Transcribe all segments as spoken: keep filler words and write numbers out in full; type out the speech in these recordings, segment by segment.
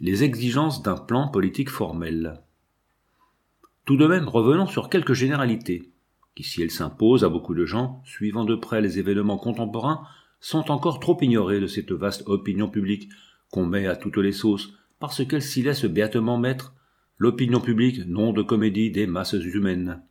Les exigences d'un plan politique formel. Tout de même, revenons sur quelques généralités, qui, si elles s'imposent à beaucoup de gens, suivant de près les événements contemporains, sont encore trop ignorées de cette vaste opinion publique qu'on met à toutes les sauces, parce qu'elle s'y laisse béatement mettre, l'opinion publique, nom de comédie des masses humaines.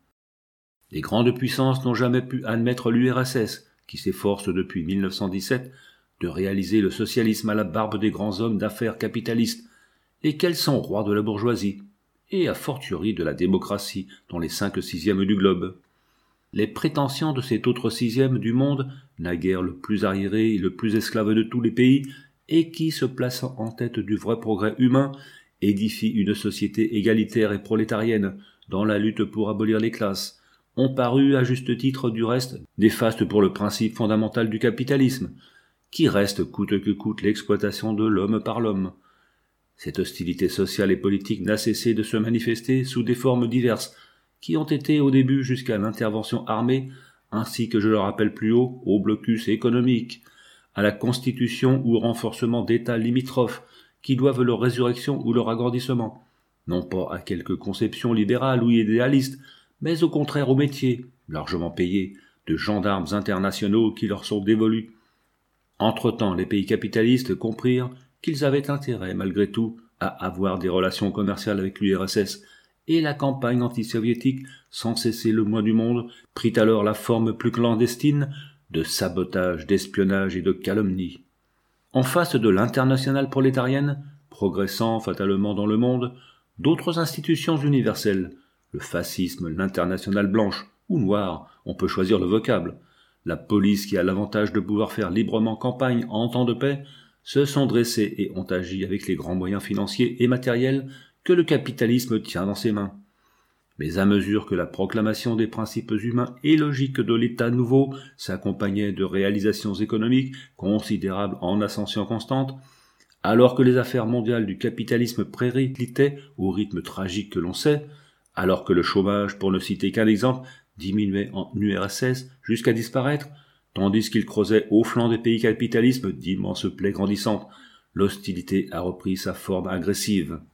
Les grandes puissances n'ont jamais pu admettre l'U R S S, qui s'efforce depuis mille neuf cent dix-sept de réaliser le socialisme à la barbe des grands hommes d'affaires capitalistes, lesquels sont rois de la bourgeoisie, et a fortiori de la démocratie dans les cinq sixièmes du globe. Les prétentions de cet autre sixième du monde, naguère le plus arriéré et le plus esclave de tous les pays, et qui, se plaçant en tête du vrai progrès humain, édifie une société égalitaire et prolétarienne dans la lutte pour abolir les classes, ont paru, à juste titre du reste, néfastes pour le principe fondamental du capitalisme, qui reste coûte que coûte l'exploitation de l'homme par l'homme. Cette hostilité sociale et politique n'a cessé de se manifester sous des formes diverses, qui ont été au début jusqu'à l'intervention armée, ainsi que je le rappelle plus haut, au blocus économique, à la constitution ou au renforcement d'États limitrophes, qui doivent leur résurrection ou leur agrandissement, non pas à quelque conception libérale ou idéaliste, mais au contraire au métier, largement payé, de gendarmes internationaux qui leur sont dévolus. Entre-temps, les pays capitalistes comprirent qu'ils avaient intérêt, malgré tout, à avoir des relations commerciales avec l'U R S S, et la campagne anti-soviétique, sans cesser le moins du monde, prit alors la forme plus clandestine de sabotage, d'espionnage et de calomnie. En face de l'internationale prolétarienne, progressant fatalement dans le monde, d'autres institutions universelles, le fascisme, l'internationale blanche, ou noire, on peut choisir le vocable, la police qui a l'avantage de pouvoir faire librement campagne en temps de paix, se sont dressés et ont agi avec les grands moyens financiers et matériels que le capitalisme tient dans ses mains. Mais à mesure que la proclamation des principes humains et logiques de l'État nouveau s'accompagnait de réalisations économiques considérables en ascension constante, alors que les affaires mondiales du capitalisme périclitaient au rythme tragique que l'on sait, alors que le chômage, pour ne citer qu'un exemple, diminuait en U R S S jusqu'à disparaître, tandis qu'il creusait au flanc des pays capitalismes d'immenses plaies grandissantes, l'hostilité a repris sa forme agressive.